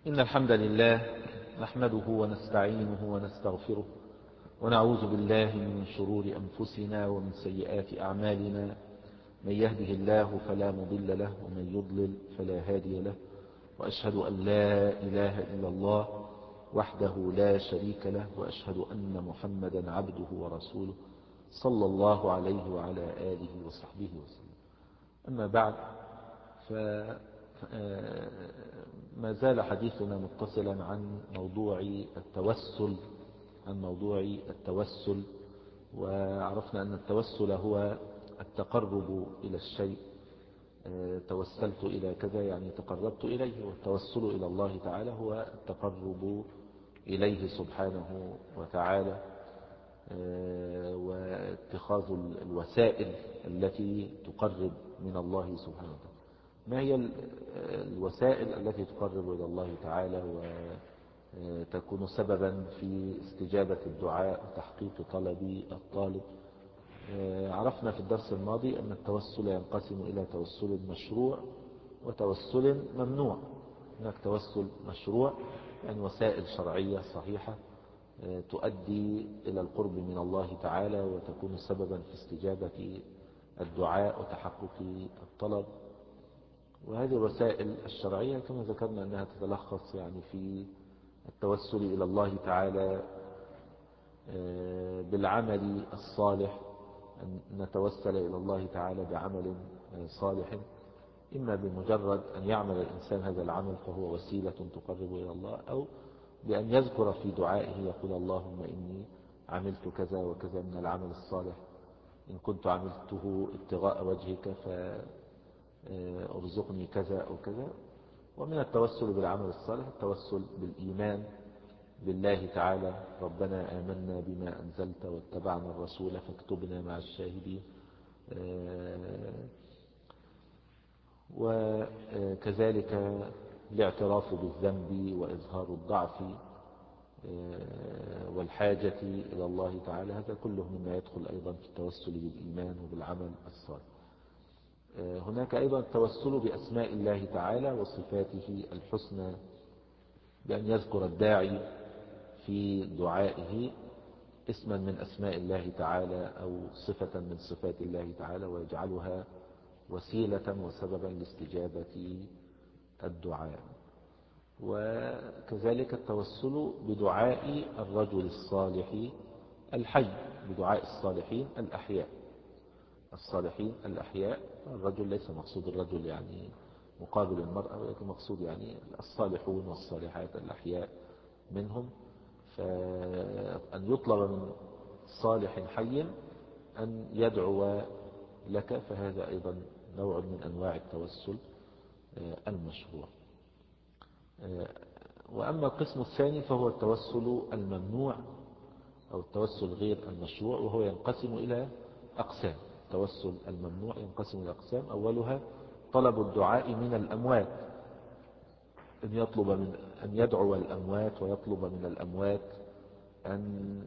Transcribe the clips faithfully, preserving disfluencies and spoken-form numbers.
إن الحمد لله نحمده ونستعينه ونستغفره ونعوذ بالله من شرور أنفسنا ومن سيئات أعمالنا. من يهده الله فلا مضل له ومن يضلل فلا هادي له، وأشهد أن لا إله إلا الله وحده لا شريك له، وأشهد أن محمدا عبده ورسوله صلى الله عليه وعلى آله وصحبه وسلم. أما بعد، فما زال حديثنا متصلا عن موضوع التوسل عن موضوع التوسل وعرفنا أن التوسل هو التقرب إلى الشيء. توسلت إلى كذا يعني تقربت إليه، والتوسل إلى الله تعالى هو التقرب إليه سبحانه وتعالى، واتخاذ الوسائل التي تقرب من الله سبحانه وتعالى. ما هي الوسائل التي تقرب إلى الله تعالى وتكون سببا في استجابة الدعاء وتحقيق طلب الطالب؟ عرفنا في الدرس الماضي أن التوسل ينقسم إلى توسل مشروع وتوسل ممنوع. هناك توسل مشروع يعني وسائل شرعية صحيحة تؤدي إلى القرب من الله تعالى وتكون سببا في استجابة الدعاء وتحقق الطلب. وهذه الوسائل الشرعية كما ذكرنا أنها تتلخص يعني في التوسل إلى الله تعالى بالعمل الصالح، أن نتوسل إلى الله تعالى بعمل صالح، إما بمجرد أن يعمل الإنسان هذا العمل فهو وسيلة تقرب إلى الله، أو بأن يذكر في دعائه يقول اللهم إني عملت كذا وكذا من العمل الصالح، إن كنت عملته ابتغاء وجهك فأرزقني كذا أو كذا. ومن التوسل بالعمل الصالح التوسل بالإيمان بالله تعالى، ربنا آمنا بما أنزلت واتبعنا الرسول فاكتبنا مع الشاهدين. وكذلك الاعتراف بالذنب وإظهار الضعف والحاجة إلى الله تعالى، هذا كله مما يدخل أيضا في التوسل بالإيمان وبالعمل الصالح. هناك أيضا التوسل بأسماء الله تعالى وصفاته الحسنى، بأن يذكر الداعي في دعائه اسما من أسماء الله تعالى أو صفة من صفات الله تعالى ويجعلها وسيلة وسببا لاستجابة الدعاء. وكذلك التوسل بدعاء الرجل الصالح الحي، بدعاء الصالحين الأحياء. الصالحين الأحياء، الرجل ليس مقصود الرجل يعني مقابل المرأة، ولكن مقصود يعني الصالحون والصالحات الأحياء منهم. فأن يطلب من صالح حي أن يدعو لك، فهذا أيضا نوع من أنواع التوسل المشروع. وأما القسم الثاني فهو التوسل الممنوع أو التوسل غير المشروع، وهو ينقسم إلى أقسام. التوسل الممنوع ينقسم إلى أقسام، أولها طلب الدعاء من الأموات، أن يطلب من أن يدعو الأموات ويطلب من الأموات أن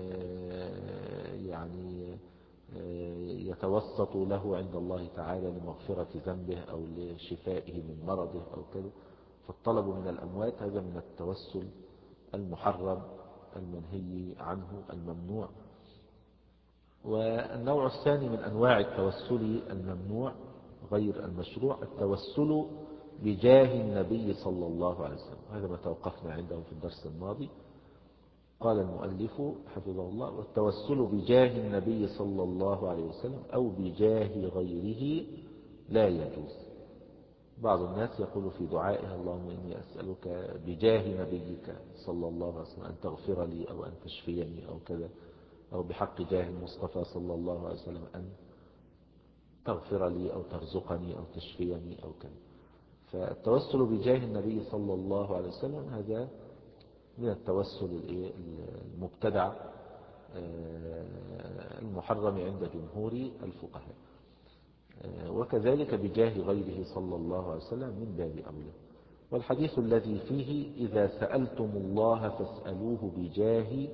يعني يتوسطوا له عند الله تعالى لمغفرة ذنبه أو لشفائه من مرضه أو كذا. فالطلب من الأموات هذا من التوسل المحرم المنهي عنه الممنوع. والنوع الثاني من أنواع التوسل الممنوع غير المشروع التوسل بجاه النبي صلى الله عليه وسلم. هذا ما توقفنا عنده في الدرس الماضي. قال المؤلف حفظه الله: والتوسل بجاه النبي صلى الله عليه وسلم أو بجاه غيره لا يجوز. بعض الناس يقول في دعائها اللهم إني أسألك بجاه نبيك صلى الله عليه وسلم أن تغفر لي أو أن تشفيني أو كذا، أو بحق جاه المصطفى صلى الله عليه وسلم أن تغفر لي أو ترزقني أو تشفيني أو كذا. فالتوسل بجاه النبي صلى الله عليه وسلم هذا من التوسل المبتدع المحرم عند جمهور الفقهاء. وكذلك بجاه غيره صلى الله عليه وسلم من باب أولى. والحديث الذي فيه إذا سألتم الله فاسألوه بجاهي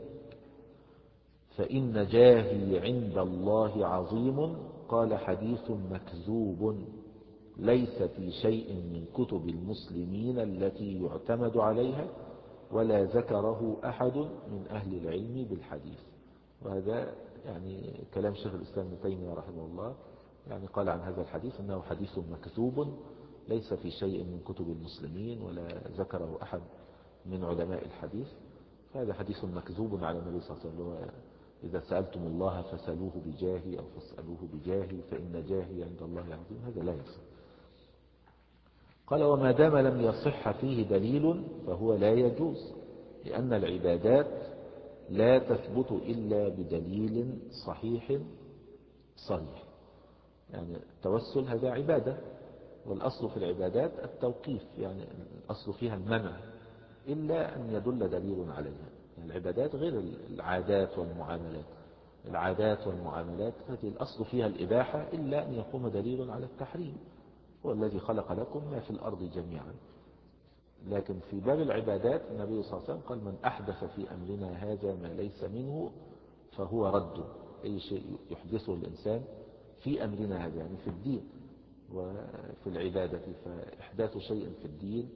فإن جاهي عند الله عظيم، قال حديث مكذوب ليس في شيء من كتب المسلمين التي يعتمد عليها ولا ذكره أحد من أهل العلم بالحديث. وهذا يعني كلام شيخ الإسلام ابن تيمية رحمه الله، يعني قال عن هذا الحديث أنه حديث مكتوب ليس في شيء من كتب المسلمين ولا ذكره أحد من علماء الحديث. فهذا حديث مكذوب على النبي صلى الله عليه وسلم: إذا سألتم الله فسألوه بجاهي أو فاسألوه بجاهي فإن جاهي عند الله عظيم. هذا لا يصح. قال: وما دام لم يصح فيه دليل فهو لا يجوز، لأن العبادات لا تثبت إلا بدليل صحيح صريح. يعني التوسل هذا عبادة، والأصل في العبادات التوقيف، يعني الأصل فيها المنع إلا أن يدل دليل عليها. يعني العبادات غير العادات والمعاملات. العادات والمعاملات هذه الأصل فيها الإباحة إلا أن يقوم دليل على التحريم. هو الذي خلق لكم ما في الأرض جميعا. لكن في باب العبادات النبي صلى الله عليه وسلم قال: من أحدث في أمرنا هذا ما ليس منه فهو رد. أي شيء يحدثه الإنسان في أمرنا هذا، يعني في الدين وفي العبادة، فإحداث شيء في الدين.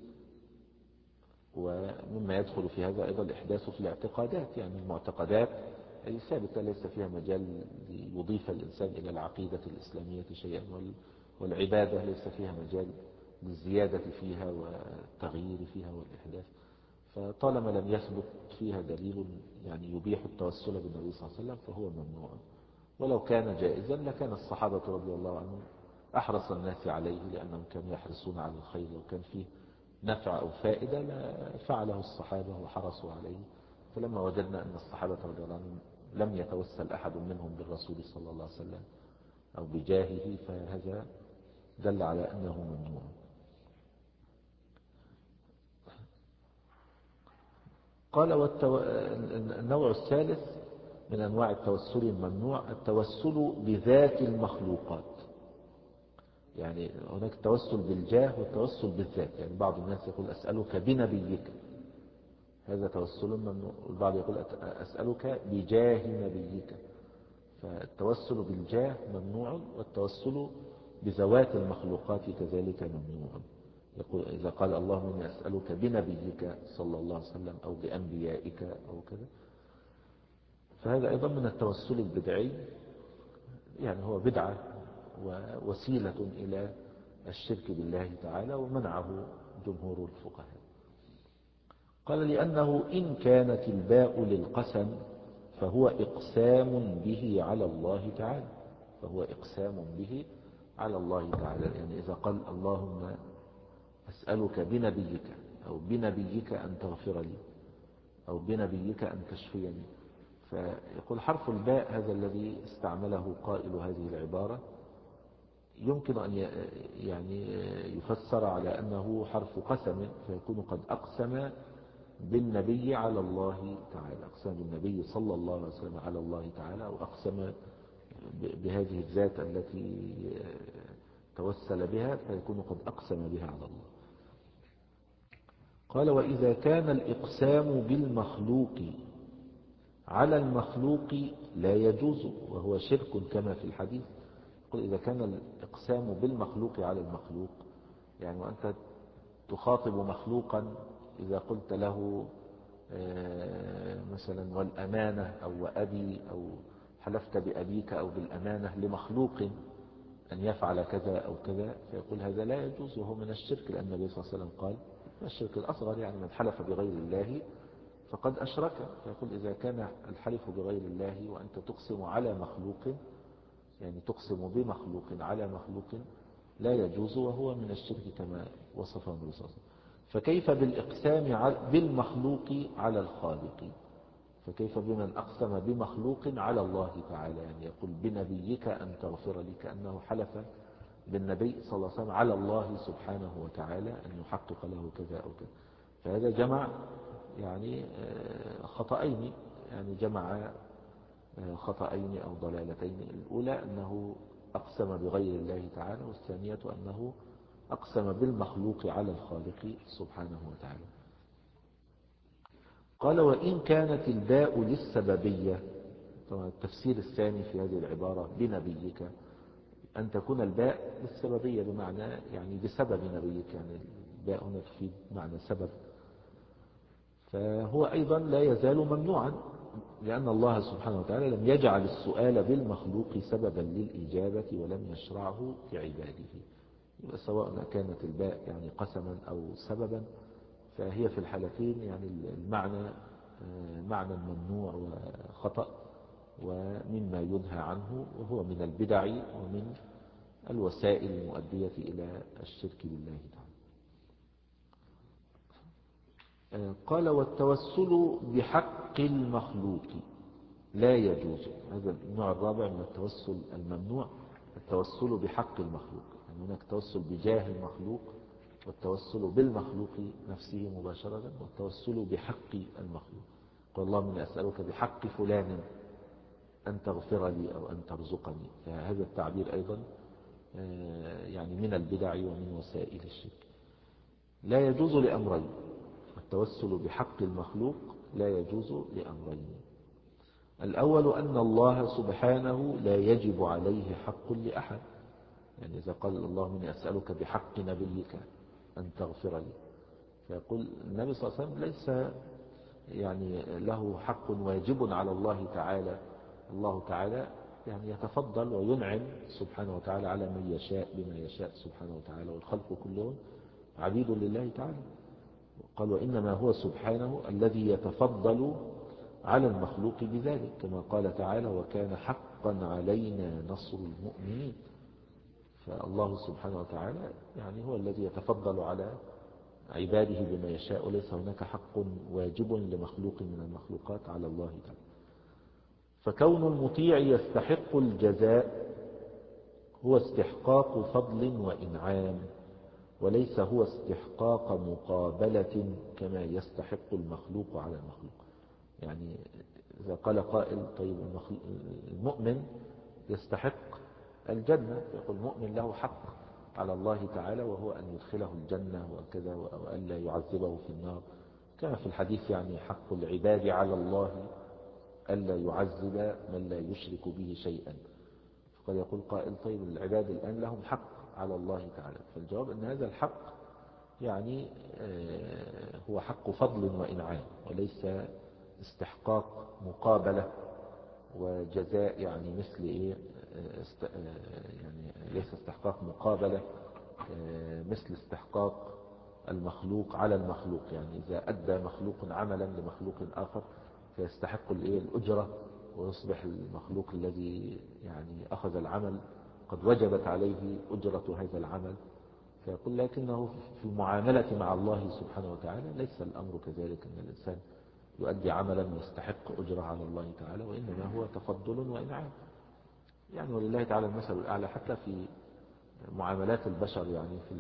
ومما يدخل في هذا أيضا الإحداث في الاعتقادات، يعني المعتقدات أي ثابتة ليس فيها مجال يضيف الإنسان إلى العقيدة الإسلامية شيئا، والعبادة ليس فيها مجال للزيادة فيها والتغيير فيها والإحداث. فطالما لم يثبت فيها دليل يعني يبيح التوسل بالنبي صلى الله عليه وسلم فهو ممنوع. ولو كان جائزا لكان الصحابة رضي الله عنهم أحرص الناس عليه، لأنهم كانوا يحرصون على الخير، وكان فيه نفع أو فائدة فعله الصحابة وحرصوا عليه. فلما وجدنا أن الصحابة رضي الله عنهم لم يتوسل أحد منهم بالرسول صلى الله عليه وسلم أو بجاهه، فهذا دل على أنه ممنوع. قال: والتو... النوع الثالث من أنواع التوسل الممنوع التوسل بذات المخلوقات. يعني هناك التوسل بالجاه والتوسل بالذات. يعني بعض الناس يقول: أسألك بنبيك، هذا توسل ممنوع. والبعض يقول: أسألك بجاه نبيك. فالتوسل بالجاه ممنوع، والتوسل بذوات المخلوقات كذلك ممنوع. يقول إذا قال: اللهم إني أسألك بنبيك صلى الله عليه وسلم أو بأنبيائك أو كذا، فهذا أيضا من التوسل البدعي. يعني هو بدعة ووسيلة إلى الشرك بالله تعالى، ومنعه جمهور الفقهاء. قال: لأنه إن كانت الباء للقسم فهو إقسام به على الله تعالى. فهو إقسام به على الله تعالى. يعني إذا قال: اللهم أسألك بنبيك أو بنبيك أن تغفر لي أو بنبيك أن تشفيني، فيقول حرف الباء هذا الذي استعمله قائل هذه العبارة يمكن أن يعني يفسر على أنه حرف قسم، فيكون قد أقسم بالنبي على الله تعالى، أقسم بالنبي صلى الله عليه وسلم على الله تعالى، أو أقسم بهذه الذات التي توسل بها، فيكون قد أقسم بها على الله. قال: وإذا كان الإقسام بالمخلوق على المخلوق لا يجوز وهو شرك كما في الحديث. قل: إذا كان الإقسام بالمخلوق على المخلوق، يعني وأنت تخاطب مخلوقا إذا قلت له مثلا والأمانة أو وأبي، أو حلفت بأبيك أو بالأمانة لمخلوق أن يفعل كذا أو كذا، فيقول هذا لا يجوز وهو من الشرك، لأن النبي صلى الله عليه وسلم قال: الشرك الأصغر يعني من حلف بغير الله فقد أشرك. فيقول إذا كان الحلف بغير الله وأنت تقسم على مخلوق، يعني تقسم بمخلوق على مخلوق، لا يجوز وهو من الشرك كما وصفه النبي صلى الله عليه وسلم. فكيف بالإقسام بالمخلوق على الخالق؟ فكيف بمن أقسم بمخلوق على الله تعالى؟ يعني يقول بنبيك أن تغفر لي، كأنه حلف بالنبي صلى الله عليه وسلم على الله سبحانه وتعالى أن يحقق له كذا أو كذا. فهذا جمع يعني خطأين، يعني جمع خطأين أو ضلالتين. الأولى أنه أقسم بغير الله تعالى، والثانية أنه أقسم بالمخلوق على الخالق سبحانه وتعالى. قال: وإن كانت الباء للسببية. طبعا التفسير الثاني في هذه العبارة بنبيك أن تكون الباء للسببية بمعنى يعني بسبب نبيك، يعني الباء هنا تفيد معنى سبب. فهو أيضا لا يزال ممنوعا، لأن الله سبحانه وتعالى لم يجعل السؤال بالمخلوق سببا للإجابة ولم يشرعه في عباده. سواء كانت الباء يعني قسما أو سببا، فهي في الحالتين يعني المعنى معنى ممنوع وخطأ ومما ينهى عنه، وهو من البدع ومن الوسائل المؤدية إلى الشرك بالله تعالى. قال والتوسل بحق المخلوق لا يجوز. هذا النوع الرابع من التوسل الممنوع، التوسل بحق المخلوق. يعني هناك توسل بجاه المخلوق، والتوسل بالمخلوق نفسه مباشرة، والتوسل بحق المخلوق. قال اللهم إني أسألك بحق فلان أن تغفر لي أو أن ترزقني. فهذا التعبير أيضا يعني من البدع ومن وسائل الشرك. لا يجوز لأمرين، التوسل بحق المخلوق لا يجوز لأمرين. الأول أن الله سبحانه لا يجب عليه حق لأحد. يعني إذا قال اللهم إني أسألك بحق نبيك أن تغفر لي، فيقول النبي صلى الله عليه وسلم ليس يعني له حق واجب على الله تعالى. الله تعالى يعني يتفضل وينعم سبحانه وتعالى على من يشاء بما يشاء سبحانه وتعالى، والخلق كلهم عبيد لله تعالى. قال وإنما هو سبحانه الذي يتفضل على المخلوق بذلك، كما قال تعالى وكان حقا علينا نصر المؤمنين. فالله سبحانه وتعالى يعني هو الذي يتفضل على عباده بما يشاء، وليس هناك حق واجب لمخلوق من المخلوقات على الله تعالى. فكون المطيع يستحق الجزاء هو استحقاق فضل وإنعام، وليس هو استحقاق مقابلة كما يستحق المخلوق على المخلوق. يعني إذا قال قائل طيب المؤمن يستحق الجنة، يقول المؤمن له حق على الله تعالى وهو أن يدخله الجنة وكذا، وأن لا يعذبه في النار، كما في الحديث يعني حق العباد على الله ألا يعذب من لا يشرك به شيئا. فقد يقول قائل طيب العباد الآن لهم حق على الله تعالى، فالجواب أن هذا الحق يعني هو حق فضل وإنعام، وليس استحقاق مقابلة وجزاء، يعني مثل إيه است... يعني ليس استحقاق مقابلة مثل استحقاق المخلوق على المخلوق. يعني إذا أدى مخلوق عملا لمخلوق آخر فيستحق الإيه الأجرة، ويصبح المخلوق الذي يعني أخذ العمل قد وجبت عليه أجرة هذا العمل. فيقول لكنه في المعاملة مع الله سبحانه وتعالى ليس الأمر كذلك، أن الإنسان يؤدي عملا يستحق أجرة على الله تعالى، وإنما هو تفضل وإنعام. يعني ولله تعالى المثل الأعلى حتى في معاملات البشر، يعني في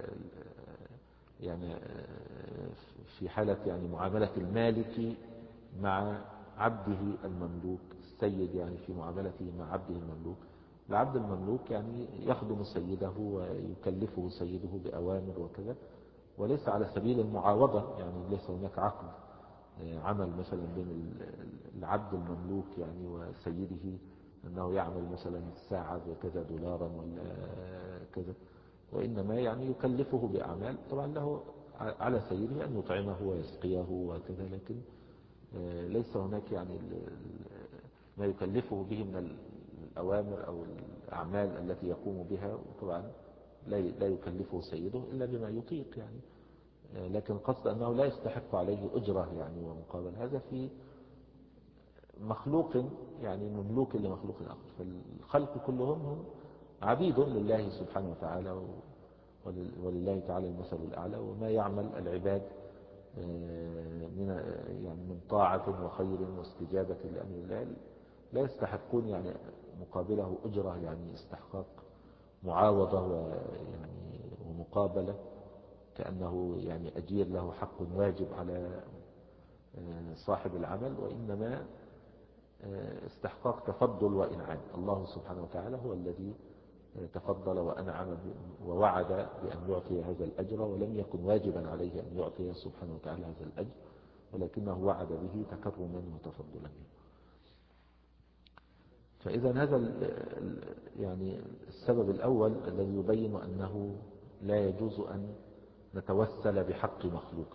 يعني في حالة يعني معاملة المالك مع عبده المملوك، السيد يعني في معاملته مع عبده المملوك. العبد المملوك يعني يخدم سيده ويكلفه سيده بأوامر وكذا، وليس على سبيل المعاوضة، يعني ليس هناك عقد عمل مثلا بين العبد المملوك يعني وسيده أنه يعمل مثلا الساعة بكذا دولارا ولا كذا، وإنما يعني يكلفه بأعمال طبعا له على سيده أن يطعمه ويسقيه وكذا، لكن ليس هناك يعني ما يكلفه به من الأوامر أو الأعمال التي يقوم بها، وطبعا لا يكلفه سيده إلا بما يطيق يعني، لكن قصد أنه لا يستحق عليه أجرة يعني ومقابل. هذا في مخلوق يعني مملوك لمخلوق آخر. فالخلق كلهم هم عبيد لله سبحانه وتعالى، ولله تعالى المثل الأعلى. وما يعمل العباد من يعني من طاعة وخير واستجابة لأمر الله لا يستحقون يعني مقابله أجرة، يعني استحقاق معاوضة ويعني ومقابلة كأنه يعني أجير له حق واجب على صاحب العمل، وإنما استحقاق تفضل وإنعام. الله سبحانه وتعالى هو الذي تفضل وأنعم ووعد بأن يعطي هذا الأجر، ولم يكن واجبا عليه أن يعطي سبحانه وتعالى هذا الأجر، ولكنه وعد به تكرما وتفضلا. فإذا هذا يعني السبب الأول الذي يبين أنه لا يجوز أن نتوسل بحق مخلوق.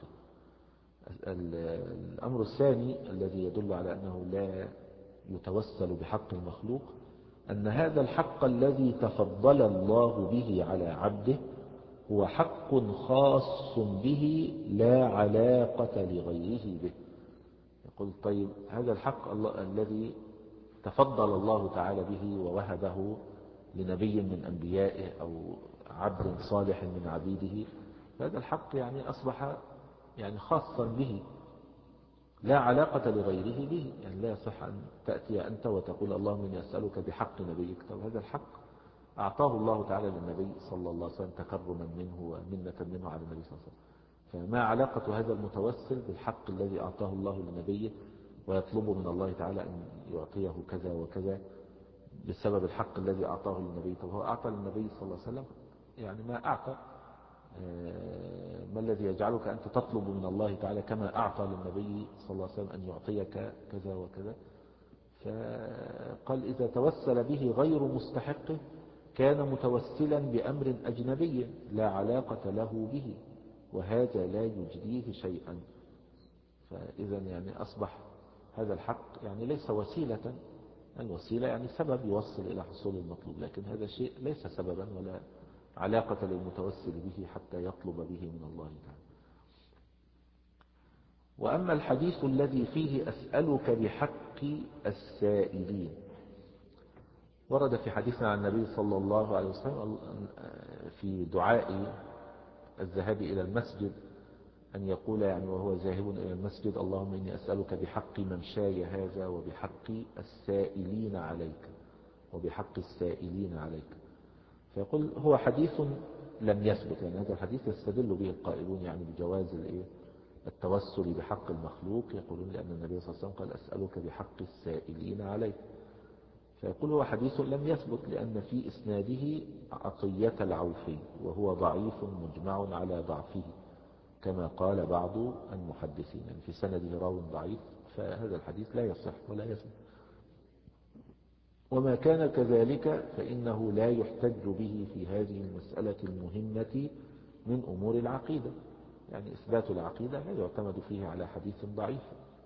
الأمر الثاني الذي يدل على أنه لا يتوسل بحق المخلوق أن هذا الحق الذي تفضل الله به على عبده هو حق خاص به لا علاقة لغيره به. يقول طيب هذا الحق الله الذي تفضل الله تعالى به ووهبه لنبي من أنبيائه أو عبد صالح من عبيده، هذا الحق يعني أصبح يعني خاصا به لا علاقة لغيره به. يعني لا يصح أن تأتي أنت وتقول اللهم إني أسألك بحق نبيك. طب هذا الحق أعطاه الله تعالى للنبي صلى الله عليه وسلم تكرما منه ومنة منه على النبي صلى الله عليه وسلم، فما علاقة هذا المتوسل بالحق الذي أعطاه الله لنبيه ويطلب من الله تعالى أن يعطيه كذا وكذا بسبب الحق الذي أعطاه للنبي؟ طب هو أعطى للنبي صلى الله عليه وسلم يعني ما أعطى، ما الذي يجعلك أنت تطلب من الله تعالى كما أعطى للنبي صلى الله عليه وسلم أن يعطيك كذا وكذا؟ فقال إذا توسل به غير مستحقه كان متوسلا بأمر أجنبي لا علاقة له به، وهذا لا يجديه شيئا. فإذا يعني أصبح هذا الحق يعني ليس وسيلة، الوسيلة يعني سبب يوصل إلى حصول المطلوب، لكن هذا شيء ليس سببا ولا علاقة للمتوسل به حتى يطلب به من الله تعالى. وأما الحديث الذي فيه أسألك بحق السائلين، ورد في حديثنا عن النبي صلى الله عليه وسلم في دعاء الذهاب إلى المسجد أن يقول يعني وهو ذاهب إلى المسجد اللهم إني أسألك بحق ممشاي هذا وبحق السائلين عليك وبحق السائلين عليك. فيقول هو حديث لم يثبت، يعني هذا الحديث يستدل به القائلون يعني بجواز التوسل بحق المخلوق، يقولون لأن النبي صلى الله عليه وسلم قال أسألك بحق السائلين عليك. فيقول هو حديث لم يثبت لأن في إسناده عطية العوفي وهو ضعيف مجمع على ضعفه كما قال بعض المحدثين، يعني في سنده راو ضعيف، فهذا الحديث لا يصح ولا يثبت. وما كان كذلك فإنه لا يحتج به في هذه المسألة المهمة من أمور العقيدة، يعني إثبات العقيدة لا يعتمد فيه على حديث ضعيف.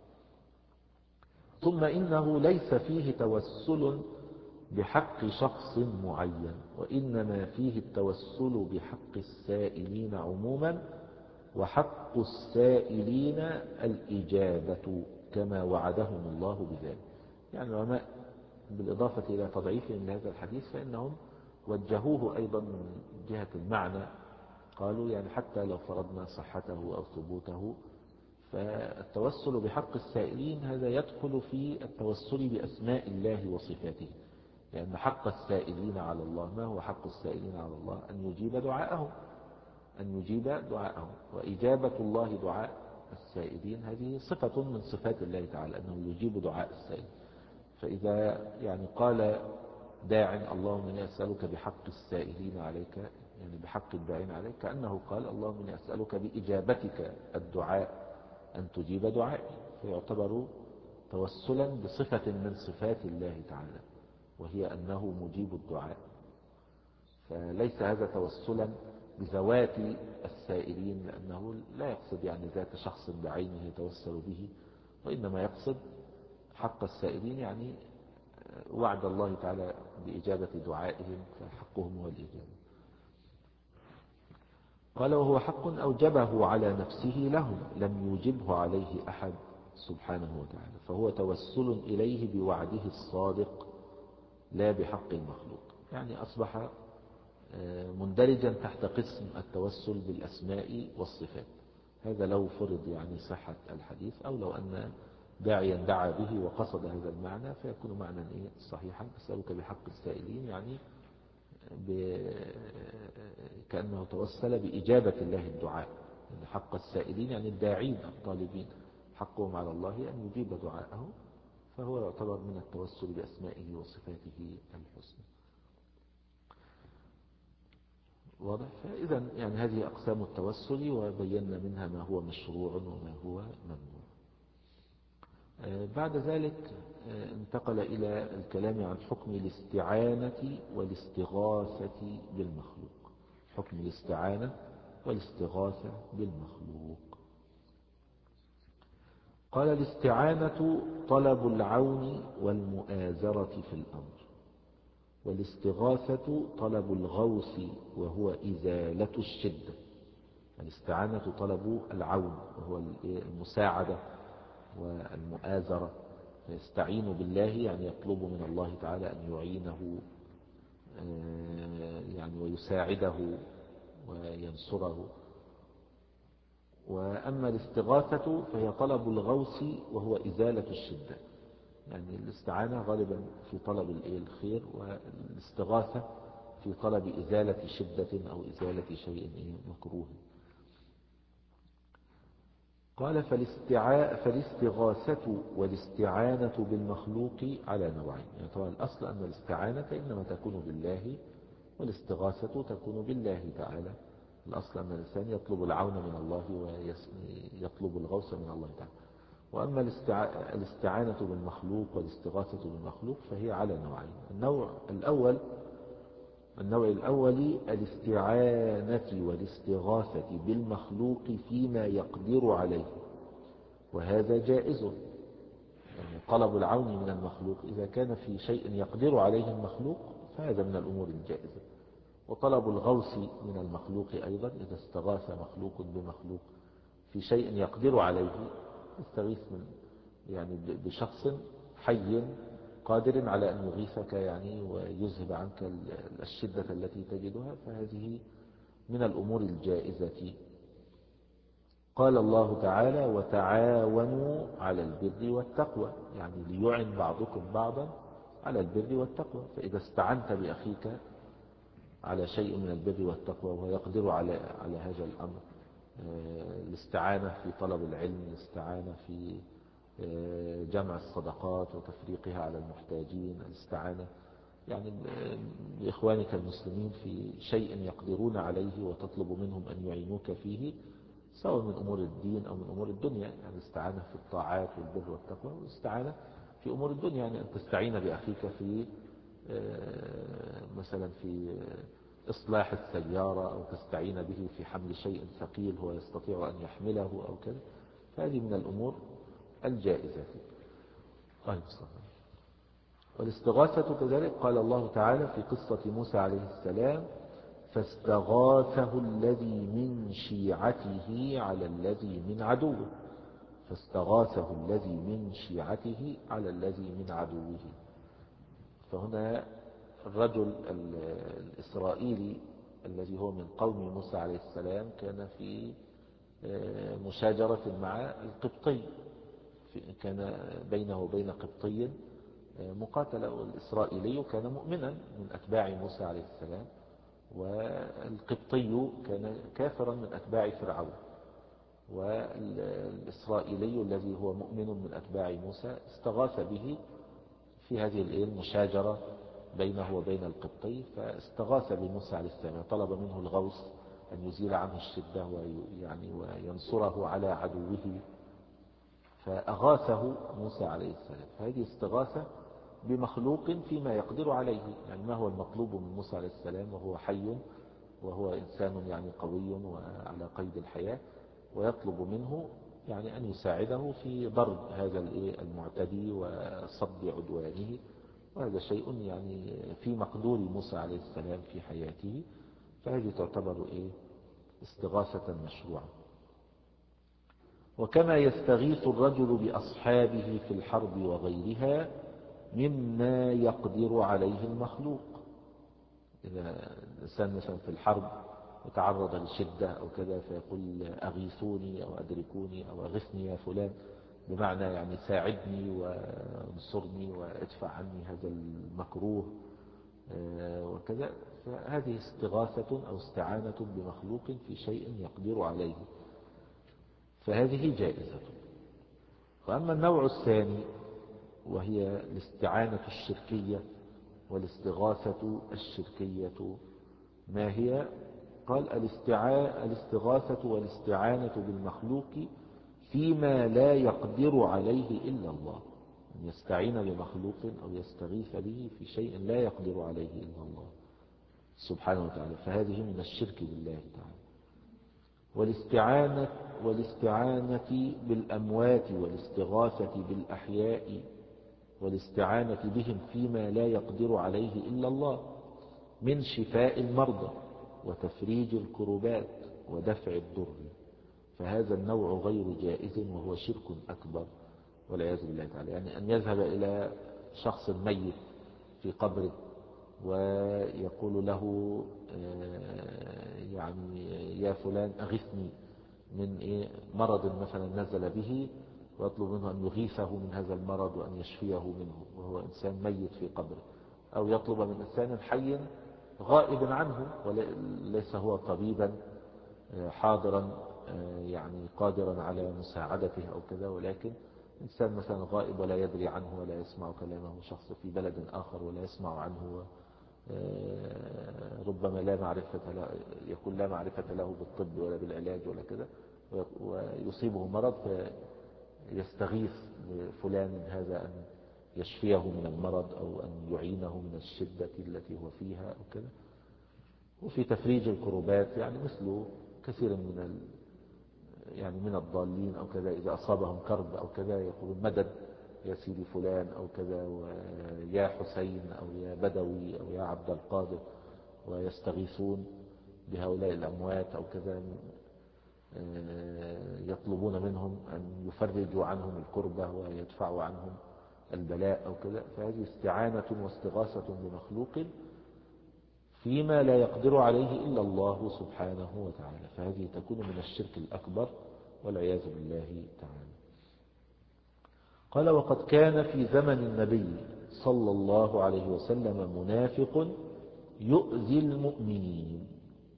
ثم إنه ليس فيه توسل بحق شخص معين، وإنما فيه التوسل بحق السائلين عموما، وحق السائلين الإجابة كما وعدهم الله بذلك. يعني العلماء بالإضافة إلى تضعيفهم لهذا الحديث فإنهم وجهوه أيضا من جهة المعنى، قالوا يعني حتى لو فرضنا صحته أو ثبوته فالتوسل بحق السائلين هذا يدخل في التوسل بأسماء الله وصفاته، لأن حق السائلين على الله، ما هو حق السائلين على الله؟ أن يجيب دعاءهم أن يجيب دعاءهم وإجابة الله دعاء السائلين هذه صفة من صفات الله تعالى أنه يجيب دعاء السائل. فإذا يعني قال داع اللهم إني أسألك بحق السائلين عليك، يعني بحق الداعين عليك، كأنه قال اللهم إني أسألك بإجابتك الدعاء أن تجيب دعائي، فيعتبر توسلا بصفة من صفات الله تعالى وهي أنه مجيب الدعاء. فليس هذا توسلا بذوات السائلين، لأنه لا يقصد يعني ذات شخص بعينه يتوسل به، وإنما يقصد حق السائلين يعني وعد الله تعالى بإجابة دعائهم، فحقهم هو الإجابة. قال وهو حق أوجبه على نفسه لهم لم يوجبه عليه أحد سبحانه وتعالى، فهو توسل إليه بوعده الصادق لا بحق المخلوق. يعني أصبح مندرجا تحت قسم التوسل بالأسماء والصفات. هذا لو فرض يعني صحة الحديث، أو لو أن داعيا دعا به وقصد هذا المعنى فيكون معنى إيه صحيحا. أسألك بحق السائلين يعني كأنه توسل بإجابة الله الدعاء، يعني حق السائلين يعني الداعين الطالبين حقهم على الله أن يجيب دعاءه، فهو يعتبر من التوسل بأسمائه وصفاته الحسنى. واضح؟ فإذا يعني هذه أقسام التوسل وبينا منها ما هو مشروع وما هو ممنوع. بعد ذلك انتقل إلى الكلام عن حكم الاستعانة والاستغاثة بالمخلوق. حكم الاستعانة والاستغاثة بالمخلوق. قال: الاستعانة طلب العون والمؤازرة في الأمر، والاستغاثة طلب الغوث وهو إزالة الشدة. الاستعانة طلب العون وهو المساعدة والمؤازرة، فيستعين بالله يعني يطلب من الله تعالى أن يعينه يعني ويساعده وينصره. وأما الاستغاثة فهي طلب الغوث وهو إزالة الشدة. يعني الاستعانة غالبا في طلب الخير، والاستغاثة في طلب إزالة شدة أو إزالة شيء مكروه. قال: فالاستغاثة والاستعانة بالمخلوق على نوعين. يعني طبعا الأصل أن الاستعانة إنما تكون بالله، والاستغاثة تكون بالله تعالى. الأصل أن الإنسان يطلب العون من الله ويطلب الغوث من الله تعالى. وأما الاستعانة بالمخلوق والاستغاثة بالمخلوق فهي على نوعين. النوع الأول النوع الأول الاستعانة والاستغاثة بالمخلوق فيما يقدر عليه، وهذا جائز. يعني طلب العون من المخلوق إذا كان في شيء يقدر عليه المخلوق فهذا من الأمور الجائزة. وطلب الغوث من المخلوق أيضا إذا استغاث مخلوق بمخلوق في شيء يقدر عليه، يستغيث من يعني بشخص حي قادر على أن يغيثك يعني ويذهب عنك الشدة التي تجدها، فهذه من الأمور الجائزة. قال الله تعالى: وتعاونوا على البر والتقوى، يعني ليعن بعضكم بعضا على البر والتقوى. فإذا استعنت بأخيك على شيء من البر والتقوى وهو يقدر على على هذا الأمر، الاستعانة في طلب العلم، الاستعانة في جمع الصدقات وتفريقها على المحتاجين، الاستعانة يعني بإخوانك المسلمين في شيء يقدرون عليه وتطلب منهم أن يعينوك فيه، سواء من أمور الدين أو من أمور الدنيا. يعني الاستعانة في الطاعات والبر والتقوى، والاستعانة في أمور الدنيا يعني أن تستعين بأخيك في مثلا في إصلاح السيارة، أو تستعين به في حمل شيء ثقيل هو يستطيع أن يحمله أو كذا، فهذه من الأمور الجائزة. طيب صحيح. والاستغاثة كذلك قال الله تعالى في قصة موسى عليه السلام: فاستغاثه الذي من شيعته على الذي من عدوه. فاستغاثه الذي من شيعته على الذي من عدوه. فهنا الرجل الإسرائيلي الذي هو من قوم موسى عليه السلام كان في مشاجرة مع القبطي، كان بينه وبين قبطي مقاتلة، والإسرائيلي كان مؤمنا من أتباع موسى عليه السلام، والقبطي كان كافرا من أتباع فرعون. والإسرائيلي الذي هو مؤمن من أتباع موسى استغاث به في هذه المشاجرة بينه وبين القبطي، فاستغاث بموسى عليه السلام، طلب منه الغوث أن يزيل عنه الشدة ويعني وينصره على عدوه، فأغاثه موسى عليه السلام. فهذه استغاثة بمخلوق فيما يقدر عليه. يعني ما هو المطلوب من موسى عليه السلام وهو حي وهو إنسان يعني قوي وعلى قيد الحياة، ويطلب منه يعني أن يساعده في ضرب هذا المعتدي وصد عدوانه، وهذا شيء يعني في مقدور موسى عليه السلام في حياته، فهذه تعتبر إيه استغاثة مشروعة. وكما يستغيث الرجل بأصحابه في الحرب وغيرها مما يقدر عليه المخلوق. إذا الإنسان مثلا في الحرب وتعرض لشدة أو كذا فيقول أغيثوني أو أدركوني أو أغثني يا فلان، بمعنى يعني ساعدني وانصرني وادفع عني هذا المكروه وكذا، فهذه استغاثة أو استعانة بمخلوق في شيء يقدر عليه، فهذه جائزة. وأما النوع الثاني وهي الاستعانة الشركية والاستغاثة الشركية، ما هي؟ قال: الاستغاثة والاستعانة بالمخلوق فيما لا يقدر عليه إلا الله، أن يستعين بمخلوق أو يستغيث به في شيء لا يقدر عليه إلا الله سبحانه وتعالى، فهذه من الشرك بالله تعالى. والاستعانة, والاستعانة بالأموات والاستغاثة بالأحياء والاستعانة بهم فيما لا يقدر عليه إلا الله من شفاء المرضى وتفريج الكربات ودفع الضر، فهذا النوع غير جائز وهو شرك أكبر والعياذ بالله تعالى. يعني أن يذهب إلى شخص ميت في قبره ويقول له يعني يا فلان أغثني من إيه مرض مثلا نزل به، ويطلب منه أن يغيثه من هذا المرض وأن يشفيه منه وهو إنسان ميت في قبره، أو يطلب من إنسان حي غائب عنه وليس هو طبيبا حاضرا يعني قادرا على مساعدته أو كذا، ولكن إنسان مثلا غائب ولا يدري عنه ولا يسمع كلامه، شخص في بلد آخر ولا يسمع عنه، ربما لا معرفة له، يكون لا معرفة له بالطب ولا بالعلاج ولا كذا، ويصيبه مرض فيستغيث بفلان هذا أن يشفيه من المرض أو أن يعينه من الشدة التي هو فيها أو كذا. وفي تفريج الكربات يعني مثل كثير من ال يعني من الضالين أو كذا، إذا أصابهم كرب أو كذا يقولون مدد يا سيدي فلان أو كذا، ويا حسين أو يا بدوي أو يا عبد القادر، ويستغيثون بهؤلاء الأموات أو كذا، يطلبون منهم أن يفرجوا عنهم الكربة ويدفعوا عنهم البلاء أو كذا. فهذه استعانة واستغاثة بمخلوق فيما لا يقدر عليه إلا الله سبحانه وتعالى، فهذه تكون من الشرك الأكبر والعياذ بالله تعالى. قال وقد كان في زمن النبي صلى الله عليه وسلم منافق يؤذي المؤمنين،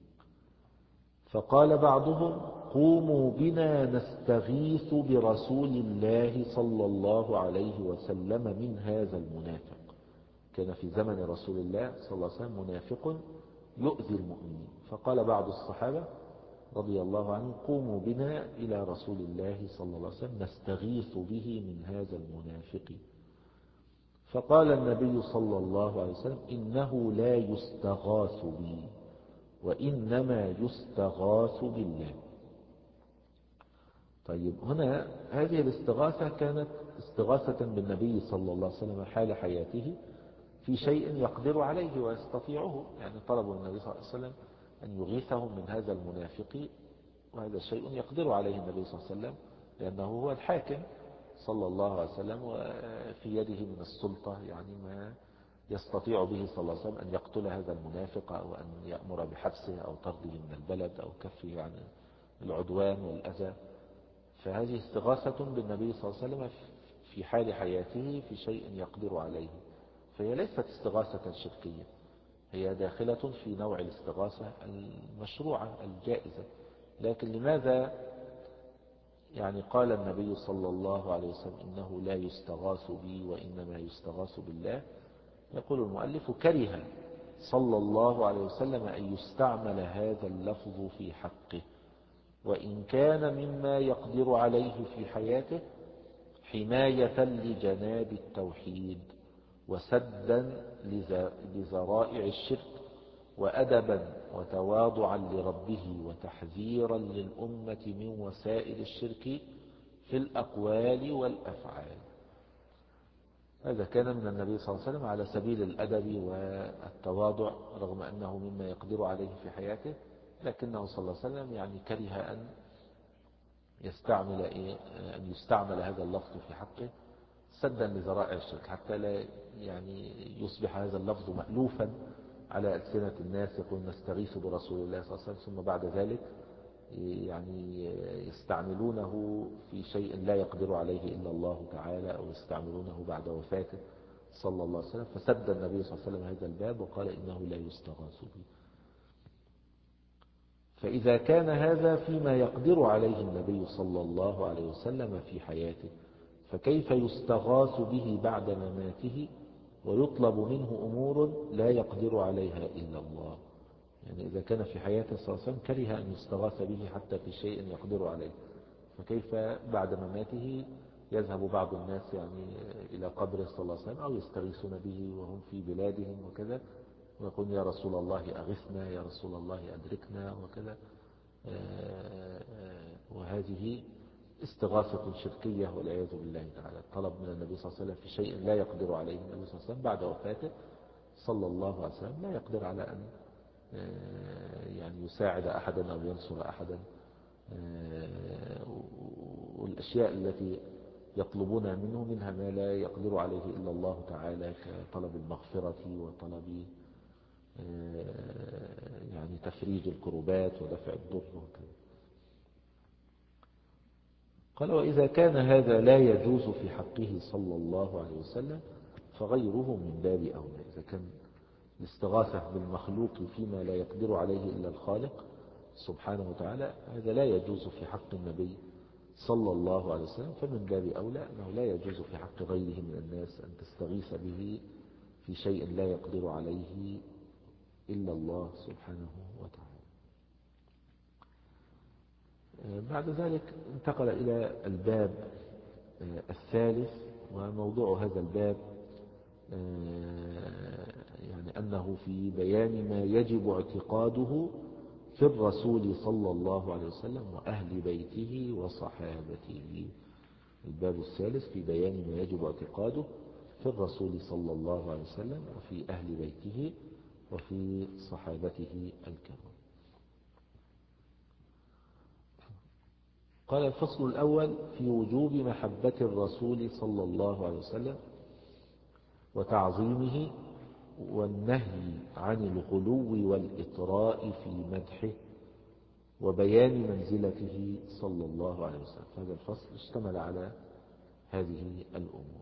فقال بعضهم قوموا بنا نستغيث برسول الله صلى الله عليه وسلم من هذا المنافق. كان في زمن رسول الله صلى الله عليه وسلم منافق يؤذي المؤمنين، فقال بعض الصحابة رضي الله عنهم قوموا بنا إلى رسول الله صلى الله عليه وسلم نستغيث به من هذا المنافق. فقال النبي صلى الله عليه وسلم إنه لا يستغاث بي وإنما يستغاث بالله. طيب هنا هذه الاستغاثة كانت استغاثة بالنبي صلى الله عليه وسلم حال حياته في شيء يقدر عليه ويستطيعه، يعني طلبوا النبي صلى الله عليه وسلم أن يغيثهم من هذا المنافق، وهذا شيء يقدر عليه النبي صلى الله عليه وسلم لأنه هو الحاكم صلى الله عليه وسلم، وفي يده من السلطة يعني ما يستطيع به صلى الله عليه وسلم أن يقتل هذا المنافق أو أن يأمر بحبسه أو طرده من البلد أو كفه عن العدوان والأذى. فهذه استغاثة بالنبي صلى الله عليه وسلم في حال حياته في شيء يقدر عليه، فهي ليست استغاثة شركية، هي داخلة في نوع الاستغاثة المشروعة الجائزة. لكن لماذا يعني قال النبي صلى الله عليه وسلم إنه لا يستغاث بي وإنما يستغاث بالله؟ يقول المؤلف كره صلى الله عليه وسلم أن يستعمل هذا اللفظ في حقه، وإن كان مما يقدر عليه في حياته حماية لجناب التوحيد وسدا لذرائع الشرك وأدبا وتواضعا لربه وتحذيرا للأمة من وسائل الشرك في الأقوال والأفعال. هذا كان من النبي صلى الله عليه وسلم على سبيل الأدب والتواضع رغم أنه مما يقدر عليه في حياته، لكنه صلى الله عليه وسلم يعني كره أن يستعمل إيه أن يستعمل هذا اللفظ في حقه سدا لذرائع الشرك، حتى لا يعني يصبح هذا اللفظ مألوفا على ألسنة الناس، يقول نستغيث برسول الله صلى الله عليه وسلم، ثم بعد ذلك يعني يستعملونه في شيء لا يقدر عليه إلا الله تعالى، أو يستعملونه بعد وفاته صلى الله عليه وسلم. فسد النبي صلى الله عليه وسلم هذا الباب وقال إنه لا يستغاث به. فإذا كان هذا فيما يقدر عليه النبي صلى الله عليه وسلم في حياته، فكيف يستغاث به بعد مماته ويطلب منه أمور لا يقدر عليها إلا الله؟ يعني إذا كان في حياته صلى الله عليه وسلم كره أن يستغاث به حتى في شيء يقدر عليه، فكيف بعد مماته يذهب بعض الناس يعني إلى قبره صلى الله عليه وسلم أو يستغيثون به وهم في بلادهم وكذا، ويقول يا رسول الله أغثنا، يا رسول الله أدركنا وكذا. وهذه استغاثة شركية والعياذ بالله تعالى. طلب من النبي صلى الله عليه وسلم في شيء لا يقدر عليه النبي صلى الله عليه وسلم بعد وفاته صلى الله عليه وسلم، لا يقدر على أن يعني يساعد أحدا أو ينصر أحدا. والأشياء التي يطلبون منه منها ما لا يقدر عليه إلا الله تعالى، كطلب المغفرة وطلب يعني تفريج الكربات ودفع الضر وكذا. قال وإذا كان هذا لا يجوز في حقه صلى الله عليه وسلم فغيره من باب أولى. إذا كان الاستغاثة بالمخلوق فيما لا يقدر عليه إلا الخالق سبحانه وتعالى هذا لا يجوز في حق النبي صلى الله عليه وسلم، فمن باب أولى أنه لا يجوز في حق غيره من الناس أن تستغيث به في شيء لا يقدر عليه إلا الله سبحانه وتعالى. بعد ذلك انتقل إلى الباب الثالث، وموضوع هذا الباب يعني أنه في بيان ما يجب اعتقاده في الرسول صلى الله عليه وسلم وأهل بيته وصحابته. الباب الثالث في بيان ما يجب اعتقاده في الرسول صلى الله عليه وسلم وفي أهل بيته وفي صحابته الكرام. قال الفصل الأول في وجوب محبة الرسول صلى الله عليه وسلم وتعظيمه والنهي عن الغلو والإطراء في مدحه وبيان منزلته صلى الله عليه وسلم. هذا الفصل اشتمل على هذه الأمور.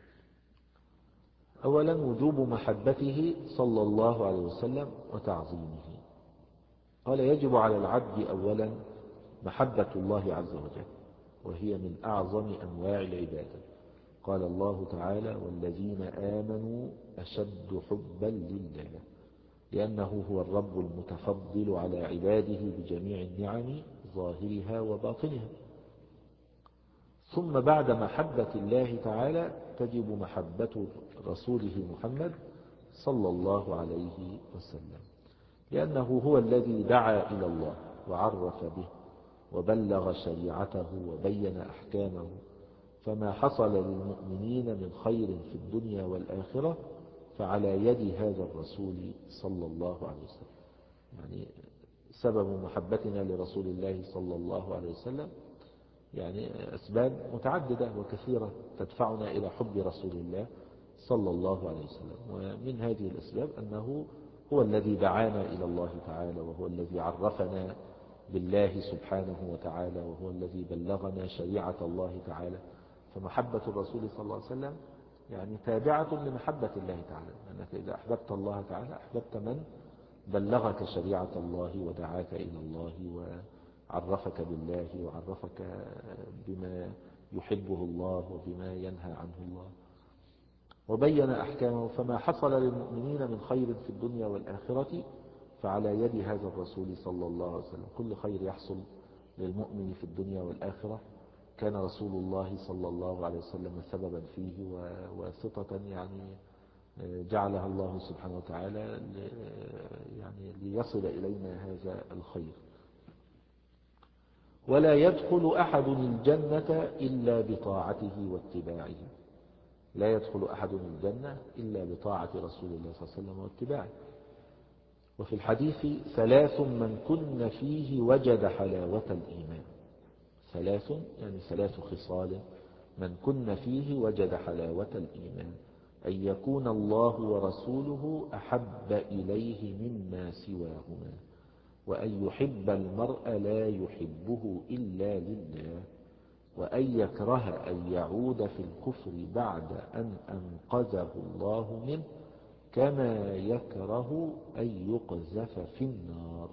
أولا وجوب محبته صلى الله عليه وسلم وتعظيمه. قال يجب على العبد أولا محبة الله عز وجل، وهي من أعظم أنواع العبادة. قال الله تعالى والذين آمنوا أشد حبا لله، لأنه هو الرب المتفضل على عباده بجميع النعم ظاهرها وباطنها. ثم بعد محبة الله تعالى تجب محبة رسوله محمد صلى الله عليه وسلم، لأنه هو الذي دعا إلى الله وعرف به وبلغ شريعته وبين أحكامه، فما حصل للمؤمنين من خير في الدنيا والآخرة فعلى يد هذا الرسول صلى الله عليه وسلم. يعني سبب محبتنا لرسول الله صلى الله عليه وسلم يعني أسباب متعددة وكثيرة تدفعنا إلى حب رسول الله صلى الله عليه وسلم، ومن هذه الأسباب أنه هو الذي دعانا إلى الله تعالى، وهو الذي عرفنا بالله سبحانه وتعالى، وهو الذي بلغنا شريعة الله تعالى. فمحبة الرسول صلى الله عليه وسلم يعني تابعة لمحبة الله تعالى، لأنك إذا أحببت الله تعالى أحببت من بلغك شريعة الله ودعاك إلى الله وعرفك بالله وعرفك بما يحبه الله وبما ينهى عنه الله وبين أحكامه. فما حصل للمؤمنين من خير في الدنيا والآخرة فعلى يد هذا الرسول صلى الله عليه وسلم. كل خير يحصل للمؤمن في الدنيا والآخرة كان رسول الله صلى الله عليه وسلم سببا فيه وواسطة يعني جعلها الله سبحانه وتعالى يعني ليصل إلينا هذا الخير. ولا يدخل أحد الجنة إلا بطاعته واتباعه. لا يدخل أحد الجنة إلا بطاعة رسول الله صلى الله عليه وسلم واتباعه. وفي الحديث ثلاث من كن فيه وجد حلاوة الإيمان. ثلاث يعني ثلاث خصال من كن فيه وجد حلاوة الإيمان: أن يكون الله ورسوله أحب إليه مما سواهما، وأن يحب المرء لا يحبه إلا لله، وأن يكره أن يعود في الكفر بعد أن أنقذه الله منه، كما يكره أن يقذف في النار.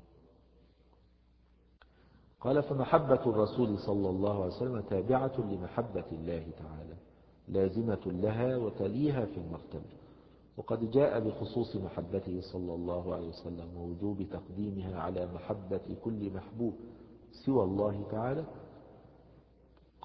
قال فمحبة الرسول صلى الله عليه وسلم تابعة لمحبة الله تعالى، لازمة لها وتليها في المرتبة. وقد جاء بخصوص محبته صلى الله عليه وسلم ووجوب تقديمها على محبة كل محبوب سوى الله تعالى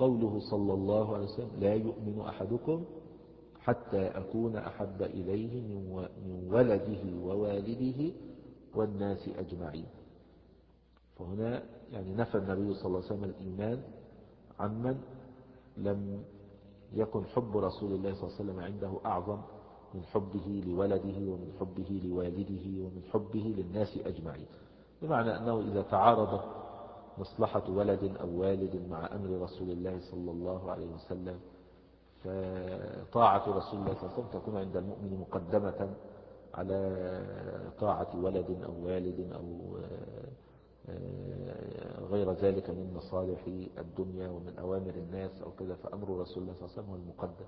قوله صلى الله عليه وسلم لا يؤمن أحدكم حتى أكون أحب إليه من ولده ووالده والناس أجمعين. فهنا يعني نفى النبي صلى الله عليه وسلم الإيمان عمن لم يكن حب رسول الله صلى الله عليه وسلم عنده أعظم من حبه لولده ومن حبه لوالده ومن حبه للناس أجمعين، بمعنى أنه إذا تعارضت مصلحة ولد أو والد مع أمر رسول الله صلى الله عليه وسلم فطاعة رسول الله صلى الله عليه وسلم تكون عند المؤمن مقدمة على طاعة ولد أو والد أو غير ذلك من مصالح الدنيا ومن أوامر الناس أو كذا، فأمر رسول الله صلى الله عليه وسلم هو المقدم.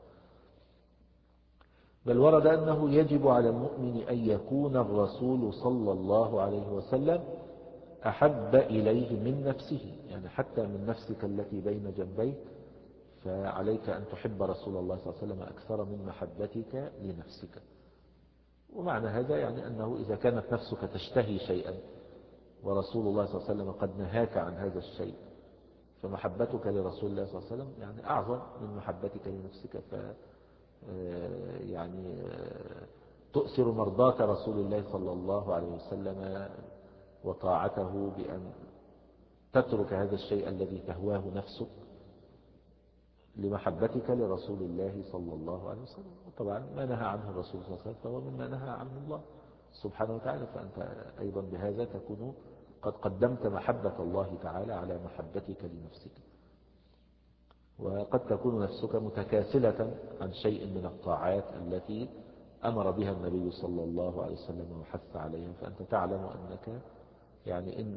بل ورد أنه يجب على المؤمن أن يكون الرسول صلى الله عليه وسلم أحب إليه من نفسه، يعني حتى من نفسك التي بين جنبيك فعليك أن تحب رسول الله صلى الله عليه وسلم أكثر من محبتك لنفسك. ومعنى هذا يعني أنه إذا كانت نفسك تشتهي شيئا ورسول الله صلى الله عليه وسلم قد نهاك عن هذا الشيء فمحبتك لرسول الله صلى الله عليه وسلم يعني أعظم من محبتك لنفسك، ف يعني تؤثر مرضاة رسول الله صلى الله عليه وسلم وطاعته بأن تترك هذا الشيء الذي تهواه نفسك لمحبتك لرسول الله صلى الله عليه وسلم. وطبعا ما نهى عنه الرسول صلى الله عليه وسلم فهو مما نهى عنه الله سبحانه وتعالى، فأنت أيضا بهذا تكون قد قدمت محبة الله تعالى على محبتك لنفسك. وقد تكون نفسك متكاسلة عن شيء من الطاعات التي أمر بها النبي صلى الله عليه وسلم وحث عليها، فأنت تعلم أنك يعني إن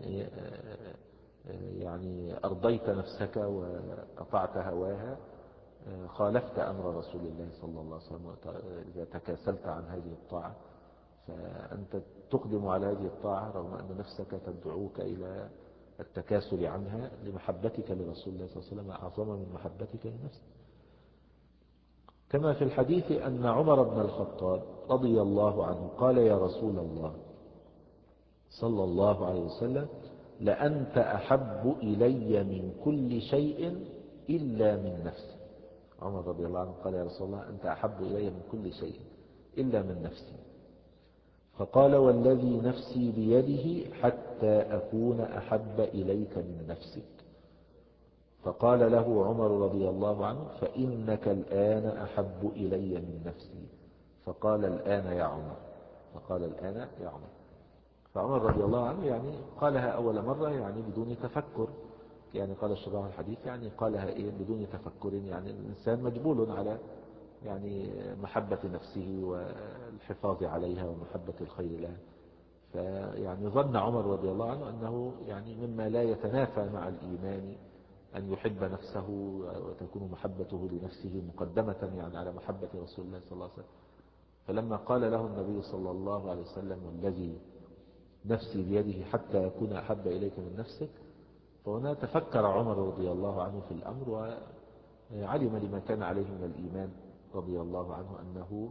يعني أرضيت نفسك وأطعت هواها خالفت أمر رسول الله صلى الله عليه وسلم. إذا تكاسلت عن هذه الطاعة فأنت تقدم على هذه الطاعة رغم أن نفسك تدعوك إلى التكاسل عنها لمحبتك لرسول الله صلى الله عليه وسلم أعظم من محبتك لنفسك. كما في الحديث أن عمر بن الخطاب رضي الله عنه قال يا رسول الله صلى الله عليه وسلم لأنت أحب إلي من كل شيء إلا من نفسي. عمر رضي الله عنه قال يا رسول الله أنت أحب إلي من كل شيء إلا من نفسي. فقال والذي نفسي بيده حتى أكون أحب إليك من نفسك. فقال له عمر رضي الله عنه فإنك الآن أحب إلي من نفسي. فقال الآن يا عمر فقال الآن يا عمر فعمر رضي الله عنه يعني قالها أول مرة يعني بدون تفكر، يعني قال الشراح الحديث يعني قالها إيه بدون تفكر، يعني الإنسان مجبول على يعني محبة نفسه والحفاظ عليها ومحبة الخير لها. فيعني ظن عمر رضي الله عنه أنه يعني مما لا يتنافى مع الإيمان أن يحب نفسه وتكون محبته لنفسه مقدمة يعني على محبة رسول الله صلى الله عليه وسلم. فلما قال له النبي صلى الله عليه وسلم والذي نفسي بيده حتى أكون أحب إليك من نفسك، فهنا تفكر عمر رضي الله عنه في الأمر وعلم لما كان عليه من الإيمان رضي الله عنه أنه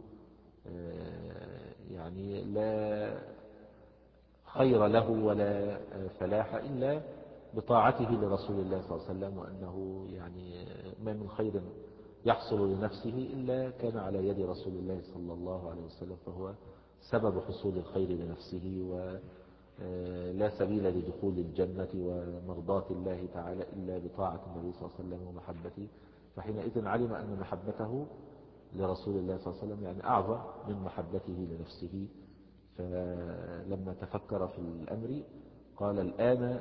يعني لا خير له ولا فلاح إلا بطاعته لرسول الله صلى الله عليه وسلم، وأنه يعني ما من خير يحصل لنفسه إلا كان على يد رسول الله صلى الله عليه وسلم، فهو سبب حصول الخير لنفسه ولا سبيل لدخول الجنة ومرضاة الله تعالى إلا بطاعة النبي صلى الله عليه وسلم ومحبته. فحينئذ علم أن محبته لرسول الله صلى الله عليه وسلم يعني أعظم من محبته لنفسه. فلما تفكر في الأمر قال الآن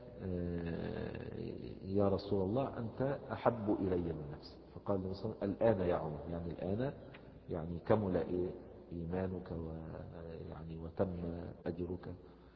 يا رسول الله أنت أحب إلي من نفسي. فقال الآن يا عمر يعني الآن يعني كمل إيمانك ويعني وتم أجرك.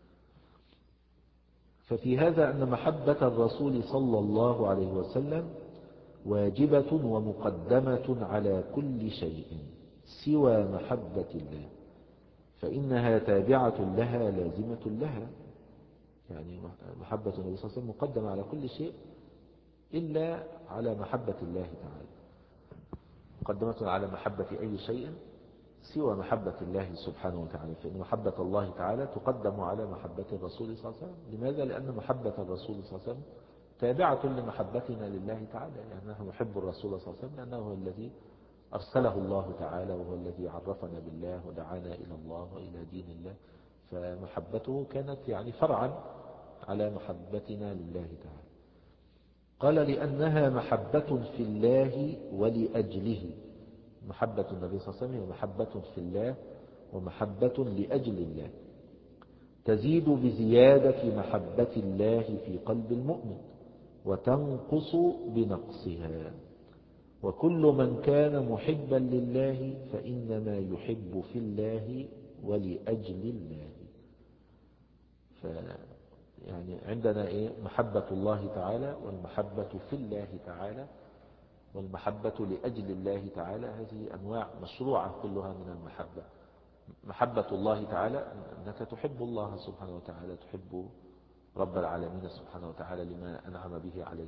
ففي هذا أن محبة الرسول صلى الله عليه وسلم واجبة ومقدمة على كل شيء سوى محبة الله، فإنها تابعة لها لازمة لها. يعني محبة النبي صلى الله عليه وسلم مقدمة على كل شيء إلا على محبة الله تعالى، مقدمة على محبة أي شيء سوى محبة الله سبحانه وتعالى، فإن محبة الله تعالى تقدم على محبة الرسول صلى الله عليه وسلم. لماذا؟ لأن محبة الرسول صلى الله عليه وسلم تابعة لمحبتنا لله تعالى، يعني نحن نحب الرسول صلى الله عليه وسلم لأنه هو الذي أرسله الله تعالى، وهو الذي عرفنا بالله ودعانا إلى الله وإلى دين الله، فمحبته كانت يعني فرعا على محبتنا لله تعالى. قال لأنها محبة في الله ولأجله. محبة النبي صلى الله عليه وسلم هي محبة في الله ومحبة لأجل الله، تزيد بزيادة محبة الله في قلب المؤمن وتنقص بنقصها. وكل من كان محبا لله فإنما يحب في الله ولأجل الله. ف يعني عندنا إيه؟ محبة الله تعالى والمحبة في الله تعالى والمحبة لأجل الله تعالى. هذه أنواع مشروعة كلها من المحبة. محبة الله تعالى أنك تحب الله سبحانه وتعالى، تحب رب العالمين سبحانه وتعالى لما أنعم به عليك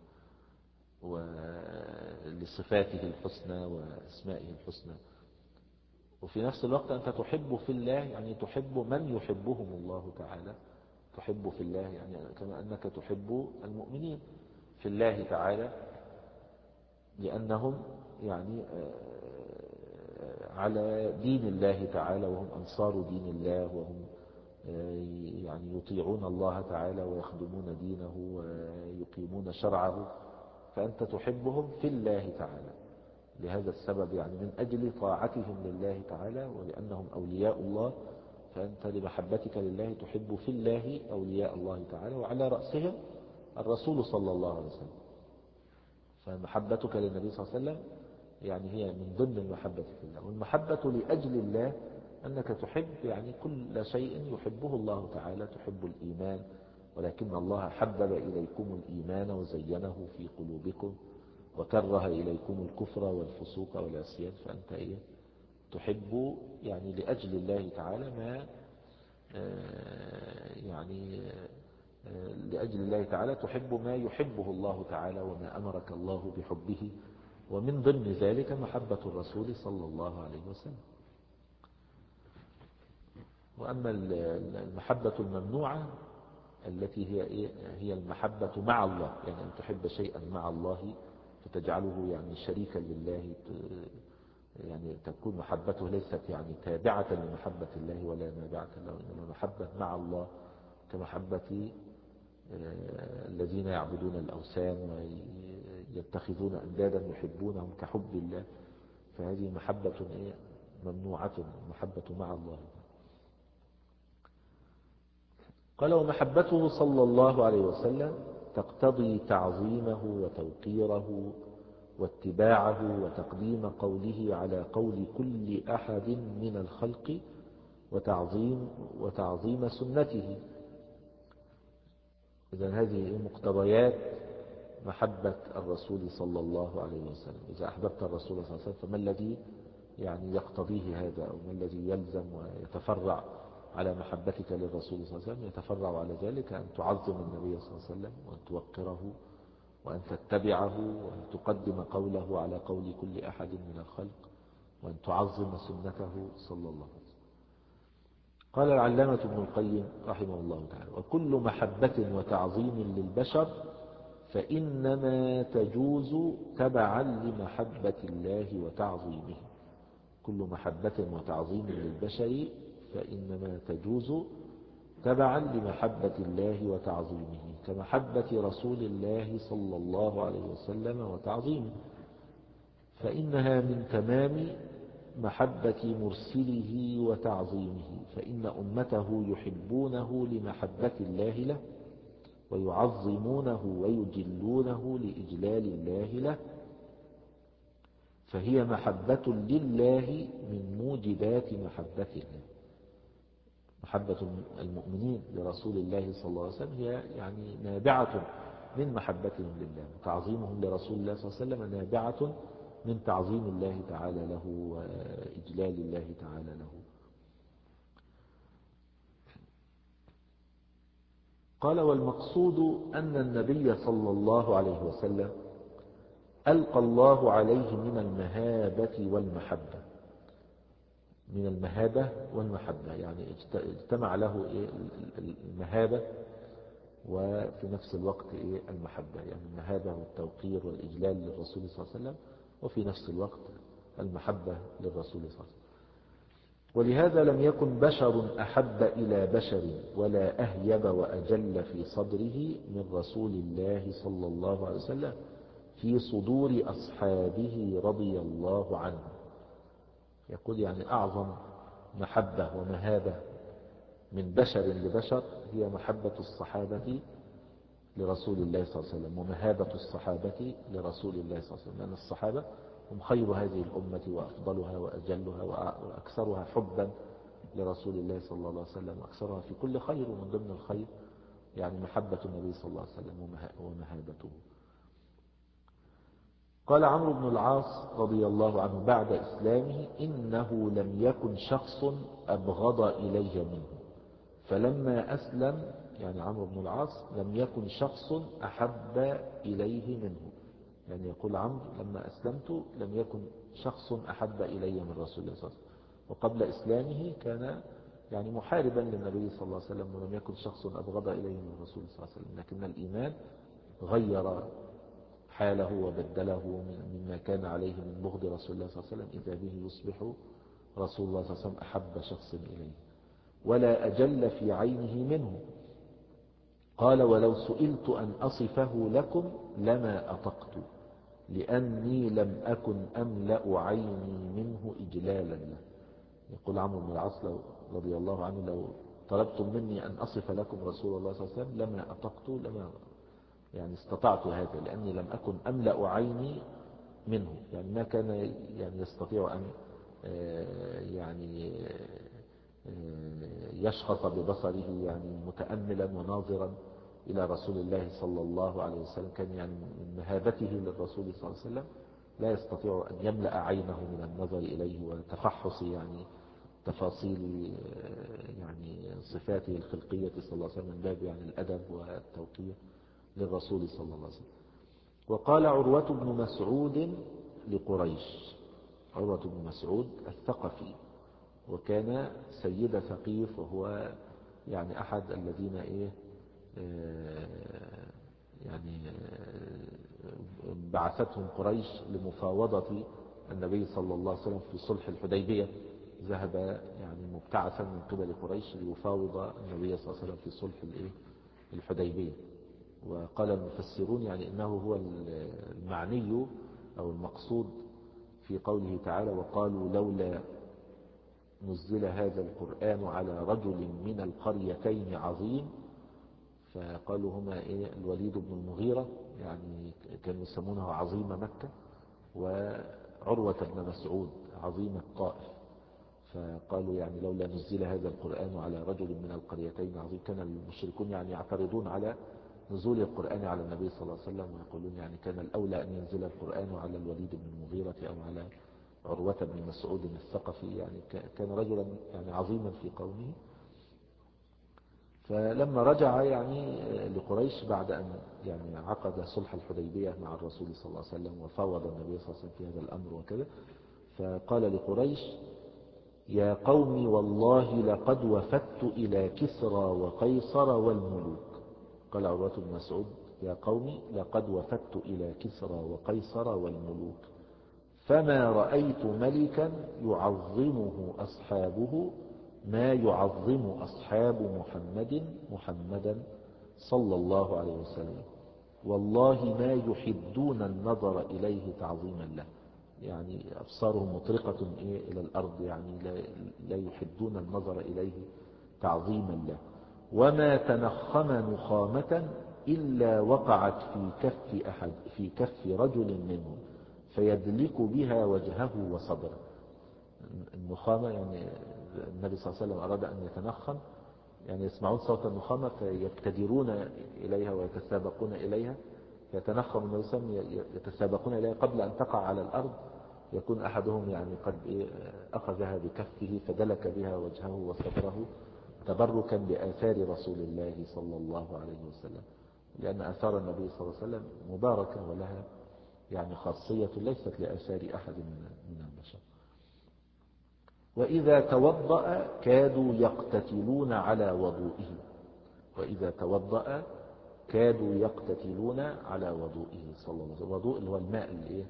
ولصفاته الحسنى وأسمائه الحسنى. وفي نفس الوقت أنت تحب في الله، يعني تحب من يحبهم الله تعالى. تحب في الله يعني كما أنك تحب المؤمنين في الله تعالى، لأنهم يعني على دين الله تعالى وهم أنصار دين الله، وهم يعني يطيعون الله تعالى ويخدمون دينه ويقيمون شرعه، فأنت تحبهم في الله تعالى لهذا السبب، يعني من أجل طاعتهم لله تعالى ولأنهم أولياء الله، فأنت لمحبتك لله تحب في الله أولياء الله تعالى، وعلى رأسهم الرسول صلى الله عليه وسلم. فمحبتك للنبي صلى الله عليه وسلم يعني هي من ضمن المحبة في الله. والمحبة لأجل الله أنك تحب يعني كل شيء يحبه الله تعالى. تحب الإيمان، ولكن الله حبب إليكم الإيمان وزينه في قلوبكم وكره إليكم الكفر والفسوق والعصيان. فأنت إيه؟ تحب يعني لأجل الله تعالى ما يعني لأجل الله تعالى تحب ما يحبه الله تعالى وما أمرك الله بحبه، ومن ضمن ذلك محبة الرسول صلى الله عليه وسلم. وأما المحبة الممنوعة التي هي إيه؟ هي المحبة مع الله، يعني أن تحب شيئا مع الله فتجعله يعني شريكا لله، يعني تكون محبته ليست يعني تابعة لمحبة الله ولا نابعة له، إنما محبة مع الله كمحبة الذين يعبدون الأوثان ويتخذون أندادا يحبونهم كحب الله. فهذه محبة ممنوعة، محبة مع الله. قال ومحبته صلى الله عليه وسلم تقتضي تعظيمه وتوقيره واتباعه وتقديم قوله على قول كل أحد من الخلق وتعظيم, وتعظيم سنته. إذن هذه مقتضيات محبة الرسول صلى الله عليه وسلم. إذا أحببت الرسول صلى الله عليه وسلم فما الذي يعني يقتضيه هذا، أو ما الذي يلزم ويتفرع على محبتك للرسول صلى الله عليه وسلم؟ يتفرع على ذلك أن تعظم النبي صلى الله عليه وسلم وأن توقره وأن تتبعه وأن تقدم قوله على قول كل أحد من الخلق وأن تعظم سنته صلى الله عليه وسلم. قال العلامة ابن القيم رحمه الله تعالى وكل محبة وتعظيم للبشر فإنما تجوز تبعا لمحبة الله وتعظيمه. كل محبة وتعظيم للبشر فإنما تجوز تبعا لمحبة الله وتعظيمه كمحبة رسول الله صلى الله عليه وسلم وتعظيمه، فإنها من تمام محبة مرسله وتعظيمه، فإن أمته يحبونه لمحبة الله له ويعظمونه ويجلونه لإجلال الله له، فهي محبة لله من موجبات محبة الله. محبة المؤمنين لرسول الله صلى الله عليه وسلم هي يعني نابعة من محبتهم لله، وتعظيمهم لرسول الله صلى الله عليه وسلم نابعة من تعظيم الله تعالى له وإجلال الله تعالى له. قال والمقصود أن النبي صلى الله عليه وسلم ألقى الله عليه من المهابة والمحبة، من المهابة والمحبة يعني اجتمع له المهابة وفي نفس الوقت إيه المحبة، يعني المهابة والتوقير والإجلال للرسول صلى الله عليه وسلم، وفي نفس الوقت المحبة للرسول صلى الله عليه وسلم. ولهذا لم يكن بشر أحب إلى بشر ولا أهيب وأجل في صدره من رسول الله صلى الله عليه وسلم في صدور أصحابه رضي الله عنه. يقول يعني أعظم محبة ومهابة من بشر لبشر هي محبة الصحابة لرسول الله صلى الله عليه وسلم، ومهابة الصحابة لرسول الله صلى الله عليه وسلم، لأن الصحابة هم خير هذه الأمة وأفضلها وأجلها وأكثرها حبا لرسول الله صلى الله عليه وسلم، وأكثرها في كل خير، ومن ضمن الخير يعني محبة النبي صلى الله عليه وسلم ومهابته. قال عمرو بن العاص رضي الله عنه بعد إسلامه: إنه لم يكن شخص أبغض إلي منه، فلما أسلم يعني عمرو بن العاص لم يكن شخص أحب إليه منه. يعني يقول عمرو لما أسلمت لم يكن شخص أحب إلي من رسول الله صلى الله عليه وسلم، وقبل إسلامه كان يعني محاربا للنبي صلى الله عليه وسلم، ولم يكن شخص أبغض إليه من رسول الله صلى الله عليه وسلم، لكن الإيمان غير حاله وبدله مما كان عليه من بغض رسول الله صلى الله عليه وسلم، إذا به يصبح رسول الله صلى الله عليه وسلم أحب شخص إليه ولا أجل في عينه منه. قال: ولو سئلت أن أصفه لكم لما أطقت، لأني لم أكن أملأ عيني منه إجلالا له. يقول عمرو بن العاص رضي الله عنه: لو طلبتم مني أن أصف لكم رسول الله صلى الله عليه وسلم لما أطقت، لما يعني استطعت هذا، لأني لم أكن أملأ عيني منه، يعني ما كان يعني يستطيع أن يعني يشخص ببصره يعني متأملا وناظرا إلى رسول الله صلى الله عليه وسلم. كان يعني من مهابته للرسول صلى الله عليه وسلم لا يستطيع أن يملأ عينه من النظر إليه وتفحص يعني تفاصيل يعني صفاته الخلقية صلى الله عليه وسلم، من باب يعني الأدب والتوقير للرسول صلى الله عليه وسلم. وقال عروة بن مسعود لقريش، عروة بن مسعود الثقفي، وكان سيد ثقيف، وهو يعني أحد الذين إيه يعني بعثتهم قريش لمفاوضة النبي صلى الله عليه وسلم في صلح الحديبية. ذهب يعني مبتعثا من قبل قريش ليفاوض النبي صلى الله عليه وسلم في صلح الحديبية. وقال المفسرون يعني إنه هو المعني أو المقصود في قوله تعالى: وقالوا لولا نزل هذا القرآن على رجل من القريتين عظيم. فقالوا هما إيه الوليد بن المغيرة، يعني كانوا يسمونه عظيم مكة، وعروة بن مسعود عظيم الطائف. فقالوا يعني لولا نزل هذا القرآن على رجل من القريتين عظيم. كان المشركون يعني يعترضون على نزول القرآن على النبي صلى الله عليه وسلم، ويقولون يعني كان الأولى أن ينزل القرآن على الوليد بن المغيرة أو على عروة بن مسعود الثقفي، يعني كان رجلا يعني عظيما في قومه. فلما رجع يعني لقريش بعد أن يعني عقد صلح الحديبية مع الرسول صلى الله عليه وسلم وفاوض النبي صلى الله عليه وسلم في هذا الأمر وكذا، فقال لقريش: يا قوم والله لقد وفدت إلى كسرى وقيصر والملوك. قال عروة بن مسعود: يا قوم لقد وفدت إلى كسرى وقيصر والملوك، فما رأيت ملكا يعظمه أصحابه ما يعظم أصحاب محمد محمدا صلى الله عليه وسلم، والله ما يحدون النظر إليه تعظيما له. يعني أبصارهم مطرقة إيه إلى الأرض، يعني لا, لا يحدون النظر إليه تعظيما له. وما تنخم نخامة إلا وقعت في كف أحد في كف رجل منهم فيدلك بها وجهه وصدره. النخامة يعني النبي صلى الله عليه وسلم أراد أن يتنخم، يعني يسمعون صوت النخامة فيبتدرون إليها ويتسابقون إليها، يتنخم النبي صلى الله عليه وسلم يتسابقون إليها قبل أن تقع على الأرض، يكون أحدهم يعني قد أخذها بكفه فدلك بها وجهه وصدره تبركا بآثار رسول الله صلى الله عليه وسلم، لأن آثار النبي صلى الله عليه وسلم مباركة ولها يعني خاصية ليست لآثار أحد من البشر. وإذا توضأ كادوا يقتتلون على وضوئه، وإذا توضأ كادوا يقتتلون على وضوئه صلى الله عليه وسلم. الوضوء اللي هو الماء الايه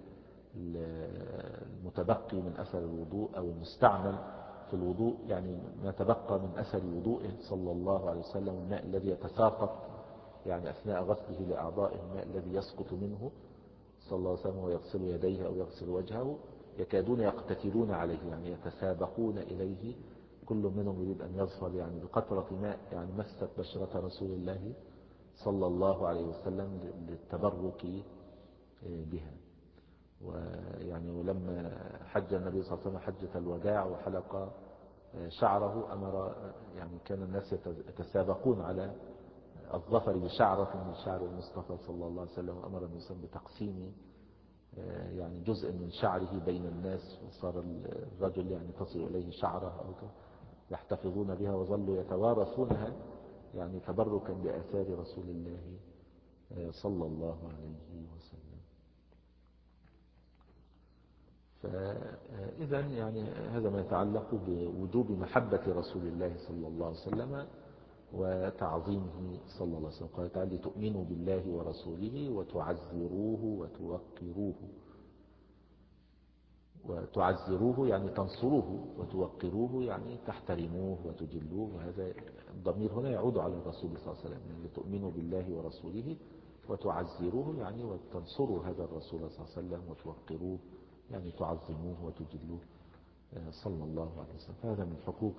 المتبقي من أثر الوضوء أو المستعمل في الوضوء، يعني ما تبقى من أثر وضوئه صلى الله عليه وسلم، الماء الذي يتساقط يعني أثناء غسله لأعضائه، الماء الذي يسقط منه صلى الله عليه وسلم ويغسل يديه أو يغسل وجهه، يكادون يقتتلون عليه يعني يتسابقون إليه، كل منهم يريد أن يظفر يعني بقطرة ماء يعني مست بشرة رسول الله صلى الله عليه وسلم للتبرك بها. ويعني ولما حج النبي صلى الله عليه وسلم حجة الوداع وحلق شعره، أمر يعني كان الناس يتسابقون على الظفر بشعرة من شعر المصطفى صلى الله عليه وسلم، وأمر النبي صلى الله عليه وسلم بتقسيم يعني جزء من شعره بين الناس، وصار الرجل يعني تصل إليه شعره أو يحتفظون بها، وظلوا يتوارثونها يعني تبركا بآثار رسول الله صلى الله عليه وسلم. فإذا يعني هذا ما يتعلق بوجوب محبة رسول الله صلى الله عليه وسلم وتعظيمه صلى الله عليه وسلم. قال تعالى: تؤمنوا بالله ورسوله وتعزروه وتوقروه. وتعزروه يعني تنصروه، وتوقروه يعني تحترموه وتجلوه، وهذا الضمير هنا يعود على الرسول صلى الله عليه وسلم. يعني تؤمنوا بالله ورسوله وتعزروه يعني وتنصروا هذا الرسول صلى الله عليه وسلم، وتوقروه يعني تعظموه وتجلوه صلى الله عليه وسلم. هذا من حقوق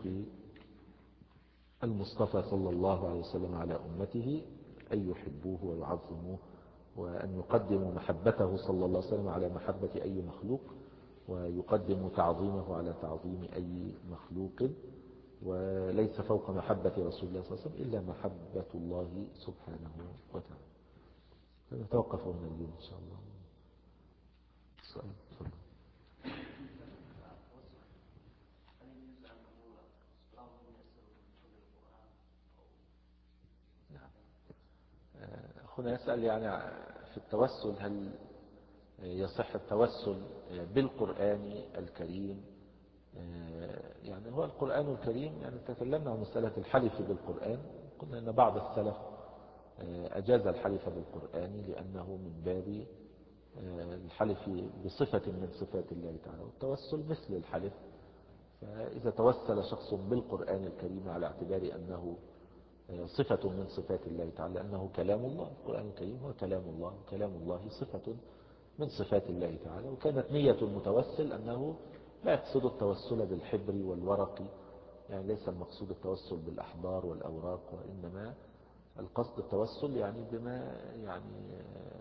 المصطفى صلى الله عليه وسلم على أمته، أن يحبوه ويعظموه، وأن يقدموا محبته صلى الله عليه وسلم على محبة أي مخلوق، ويقدموا تعظيمه على تعظيم أي مخلوق. وليس فوق محبة رسول الله صلى الله عليه وسلم إلا محبة الله سبحانه وتعالى. نتوقف هنا اليوم إن شاء الله. السؤال تفضل. أخونا يسأل يعني في التوسل، هل يصح التوسل بالقرآن الكريم؟ يعني هو القرآن الكريم، يعني تكلمنا عن مسألة الحلف بالقرآن، قلنا أن بعض السلف أجاز الحلف بالقرآن لأنه من باب الحلف بصفة من صفات الله تعالى، والتوسل مثل الحلف. فإذا توسل شخص بالقرآن الكريم على اعتبار أنه صفة من صفات الله تعالى، لأنه كلام الله، القرآن الكريم هو كلام الله، كلام الله صفة من صفات الله تعالى. وكانت نية المتوسل أنه لا يقصد التوسل بالحبر والورق، يعني ليس المقصود التوسل بالأحبار والأوراق، وإنما القصد التوسل يعني بما يعني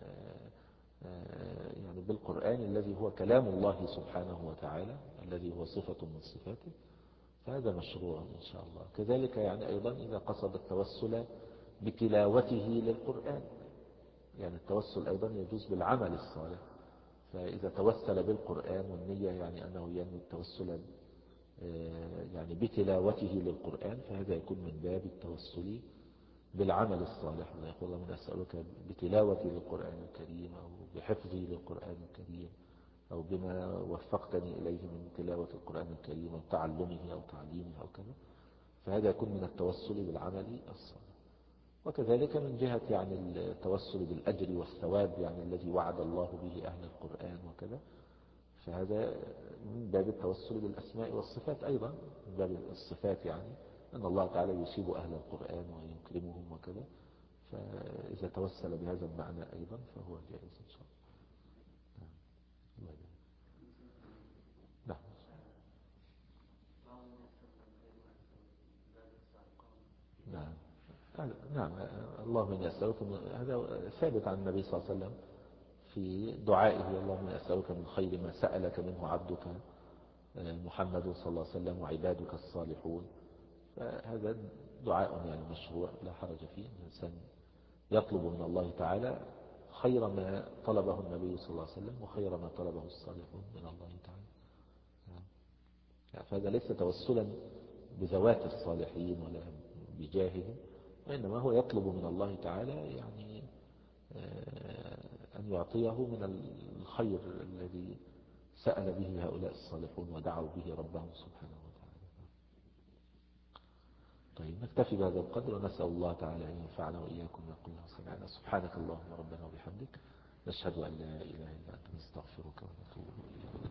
يعني بالقرآن الذي هو كلام الله سبحانه وتعالى، الذي هو صفة من صفاته، فهذا مشروع إن شاء الله. كذلك يعني أيضا إذا قصد التوسل بتلاوته للقرآن، يعني التوسل أيضا يجوز بالعمل الصالح. فإذا توسل بالقرآن والنية يعني أنه ينوي التوسل يعني بتلاوته للقرآن، فهذا يكون من باب التوسل بالعمل الصالح. يقول: اللهم أسألك بتلاوتي للقرآن الكريم، أو بحفظي للقرآن الكريم، أو بما وفقتني إليه من تلاوة القرآن الكريم أو تعلمه أو تعليمه أو كذا، فهذا يكون من التوسل بالعمل الصالح. وكذلك من جهة يعني التوسل بالأجر والثواب، يعني الذي وعد الله به أهل القرآن وكذا، فهذا من باب التوسل بالأسماء والصفات أيضا، من باب الصفات، يعني أن الله تعالى يصيب أهل القرآن ويكرمهم وكذا، فإذا توسل بهذا المعنى أيضا فهو جائز إن شاء الله. نعم. نعم. نعم. اللهم إني أسألكم، هذا ثابت عن النبي صلى الله عليه وسلم في دعائه: اللهم إني أسألك من خير ما سألك منه عبدك محمد صلى الله عليه وسلم وعبادك الصالحون. فهذا دعاء يعني مشروع لا حرج فيه، الإنسان يطلب من الله تعالى خير ما طلبه النبي صلى الله عليه وسلم وخير ما طلبه الصالحون من الله تعالى. فهذا ليس توسلا بذوات الصالحين ولا بجاههم، وإنما هو يطلب من الله تعالى يعني أن يعطيه من الخير الذي سأل به هؤلاء الصالحون ودعوا به ربهم سبحانه وتعالى. طيب نكتفي بهذا القدر، ونسأل الله تعالى أن ينفعنا وإياكم ويقول له سمعنا. سبحانك اللهم ربنا وبحمدك، نشهد أن لا إله إلا أنت، نستغفرك ونتوب إليك.